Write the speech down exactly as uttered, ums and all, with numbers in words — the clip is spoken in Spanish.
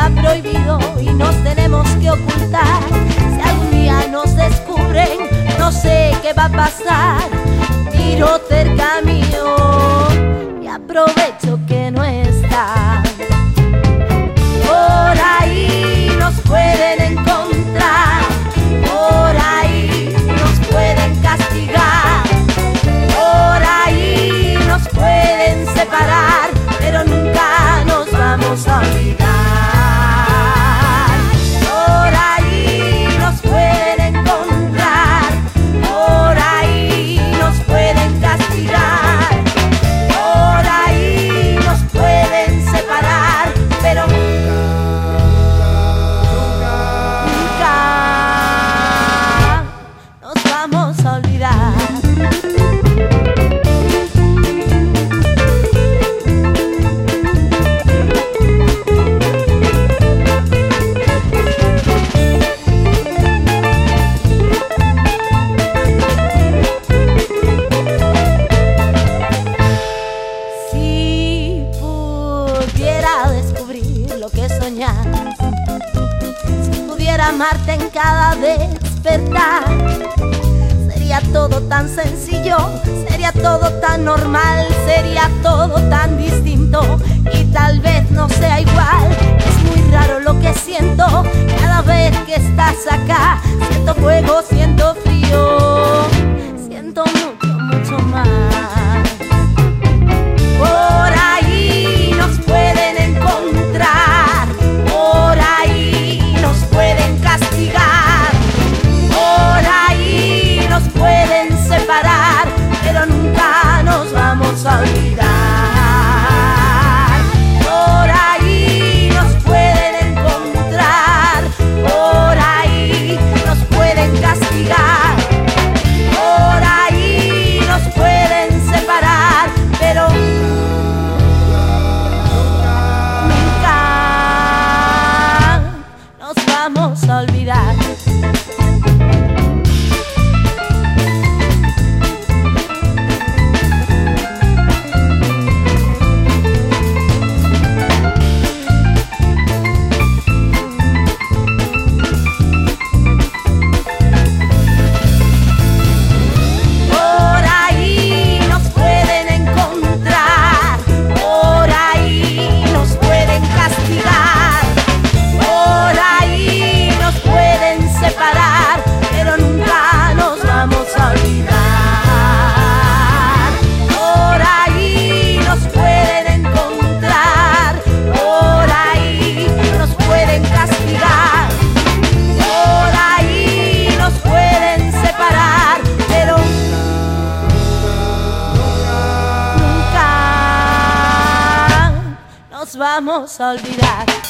está prohibido y nos tenemos que ocultar. Si algún día nos descubren, no sé qué va a pasar. Miro cerca mío y aprovecho que no está. Por ahí nos pueden encontrar, por ahí nos pueden castigar, por ahí nos pueden separar, pero nunca nos vamos a olvidar. Por ahí nos pueden encontrar, por ahí nos pueden castigar, por ahí nos pueden separar, pero nunca, nunca nos vamos a olvidar. Lo que soñas, si pudiera amarte en cada despertar, sería todo tan sencillo, sería todo tan normal, sería todo tan distinto y tal vez no sea igual. Es muy raro lo que siento cada vez que estás acá. Siento fuego, siento frío, siento mucho, mucho más. Por ahí nos pueden encontrar, por ahí nos pueden castigar, por ahí nos pueden separar, pero nunca nos vamos a olvidar. Por ahí nos pueden encontrar, por ahí nos pueden castigar, por ahí nos pueden separar, pero vamos a olvidar. Por ahí nos pueden encontrar, por ahí nos pueden castigar, por ahí nos pueden separar, pero nunca nos vamos a olvidar. Por ahí nos pueden encontrar, por ahí nos pueden castigar, por ahí nos pueden separar, pero nunca nos vamos a olvidar.